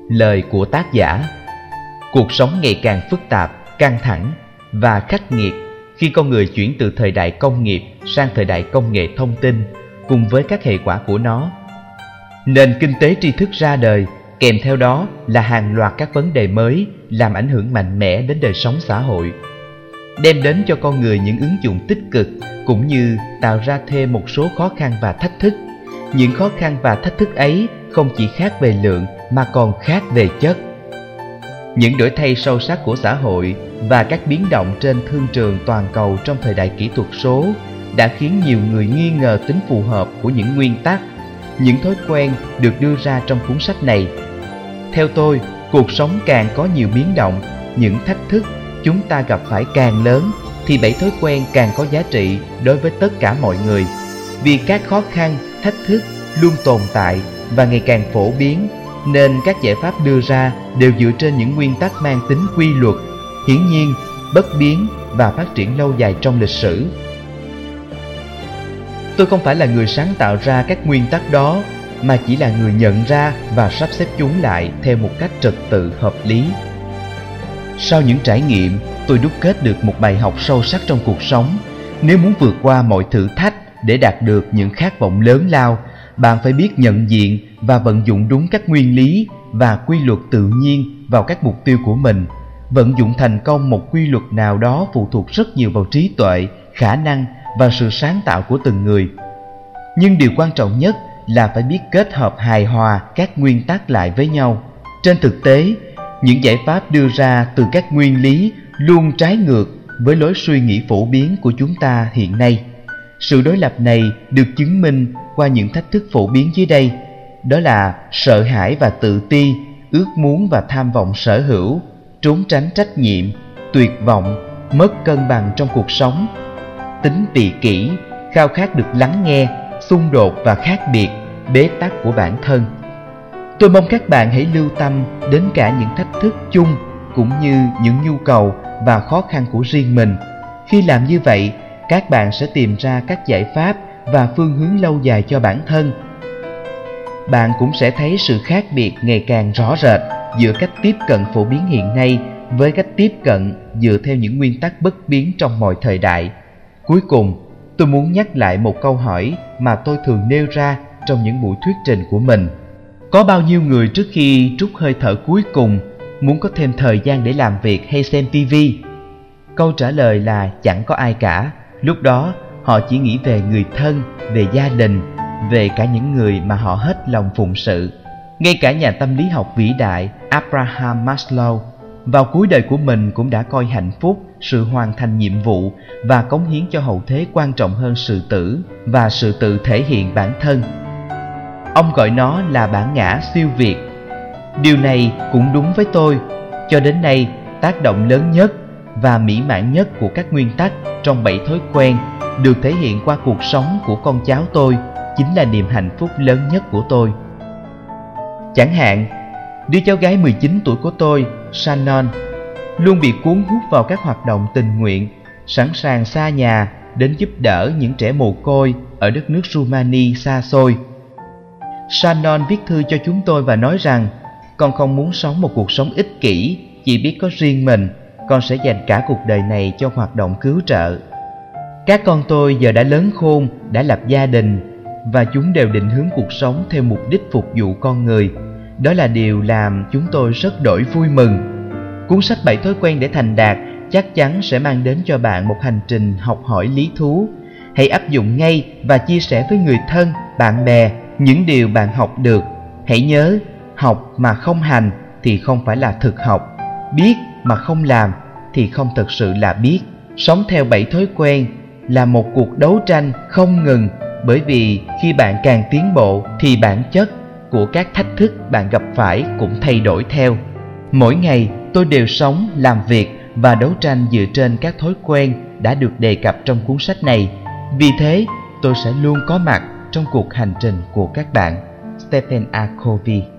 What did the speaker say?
Lời của tác giả. Cuộc sống ngày càng phức tạp, căng thẳng và khắc nghiệt khi con người chuyển từ thời đại công nghiệp sang thời đại công nghệ thông tin cùng với các hệ quả của nó. Nền kinh tế tri thức ra đời, kèm theo đó là hàng loạt các vấn đề mới làm ảnh hưởng mạnh mẽ đến đời sống xã hội, đem đến cho con người những ứng dụng tích cực cũng như tạo ra thêm một số khó khăn và thách thức. Những khó khăn và thách thức ấy không chỉ khác về lượng mà còn khác về chất. Những đổi thay sâu sắc của xã hội và các biến động trên thương trường toàn cầu trong thời đại kỹ thuật số đã khiến nhiều người nghi ngờ tính phù hợp của những nguyên tắc, những thói quen được đưa ra trong cuốn sách này. Theo tôi, cuộc sống càng có nhiều biến động, những thách thức chúng ta gặp phải càng lớn, thì 7 thói quen càng có giá trị đối với tất cả mọi người. Vì các khó khăn, thách thức luôn tồn tại và ngày càng phổ biến, nên các giải pháp đưa ra đều dựa trên những nguyên tắc mang tính quy luật, hiển nhiên, bất biến và phát triển lâu dài trong lịch sử. Tôi không phải là người sáng tạo ra các nguyên tắc đó, mà chỉ là người nhận ra và sắp xếp chúng lại theo một cách trật tự hợp lý. Sau những trải nghiệm, tôi đúc kết được một bài học sâu sắc trong cuộc sống. Nếu muốn vượt qua mọi thử thách để đạt được những khát vọng lớn lao, bạn phải biết nhận diện và vận dụng đúng các nguyên lý và quy luật tự nhiên vào các mục tiêu của mình. Vận dụng thành công một quy luật nào đó phụ thuộc rất nhiều vào trí tuệ, khả năng và sự sáng tạo của từng người. Nhưng điều quan trọng nhất là phải biết kết hợp hài hòa các nguyên tắc lại với nhau. Trên thực tế, những giải pháp đưa ra từ các nguyên lý luôn trái ngược với lối suy nghĩ phổ biến của chúng ta hiện nay. Sự đối lập này được chứng minh qua những thách thức phổ biến dưới đây. Đó là sợ hãi và tự ti, ước muốn và tham vọng sở hữu, trốn tránh trách nhiệm, tuyệt vọng, mất cân bằng trong cuộc sống, tính vị kỷ, khao khát được lắng nghe, xung đột và khác biệt, bế tắc của bản thân. Tôi mong các bạn hãy lưu tâm đến cả những thách thức chung cũng như những nhu cầu và khó khăn của riêng mình. Khi làm như vậy, các bạn sẽ tìm ra các giải pháp và phương hướng lâu dài cho bản thân. Bạn cũng sẽ thấy sự khác biệt ngày càng rõ rệt giữa cách tiếp cận phổ biến hiện nay với cách tiếp cận dựa theo những nguyên tắc bất biến trong mọi thời đại. Cuối cùng, tôi muốn nhắc lại một câu hỏi mà tôi thường nêu ra trong những buổi thuyết trình của mình. Có bao nhiêu người trước khi trút hơi thở cuối cùng muốn có thêm thời gian để làm việc hay xem TV? Câu trả lời là chẳng có ai cả. Lúc đó, họ chỉ nghĩ về người thân, về gia đình, về cả những người mà họ hết lòng phụng sự. Ngay cả nhà tâm lý học vĩ đại Abraham Maslow vào cuối đời của mình cũng đã coi hạnh phúc, sự hoàn thành nhiệm vụ và cống hiến cho hậu thế quan trọng hơn sự tử và sự tự thể hiện bản thân. Ông gọi nó là bản ngã siêu việt. Điều này cũng đúng với tôi. Cho đến nay, tác động lớn nhất và mỹ mãn nhất của các nguyên tắc trong 7 thói quen được thể hiện qua cuộc sống của con cháu tôi chính là niềm hạnh phúc lớn nhất của tôi. Chẳng hạn, đứa cháu gái 19 tuổi của tôi, Shannon, luôn bị cuốn hút vào các hoạt động tình nguyện, sẵn sàng xa nhà đến giúp đỡ những trẻ mồ côi ở đất nước Rumani xa xôi. Shannon viết thư cho chúng tôi và nói rằng con không muốn sống một cuộc sống ích kỷ, chỉ biết có riêng mình. Con sẽ dành cả cuộc đời này cho hoạt động cứu trợ. Các con tôi giờ đã lớn khôn, đã lập gia đình và chúng đều định hướng cuộc sống theo mục đích phục vụ con người. Đó là điều làm chúng tôi rất đổi vui mừng. Cuốn sách 7 thói quen để thành đạt chắc chắn sẽ mang đến cho bạn một hành trình học hỏi lý thú. Hãy áp dụng ngay và chia sẻ với người thân, bạn bè những điều bạn học được. Hãy nhớ, học mà không hành thì không phải là thực học. Biết mà không làm thì không thực sự là biết. Sống theo 7 thói quen là một cuộc đấu tranh không ngừng, bởi vì khi bạn càng tiến bộ thì bản chất của các thách thức bạn gặp phải cũng thay đổi theo. Mỗi ngày tôi đều sống, làm việc và đấu tranh dựa trên các thói quen đã được đề cập trong cuốn sách này. Vì thế, tôi sẽ luôn có mặt trong cuộc hành trình của các bạn. Stephen A. Covey.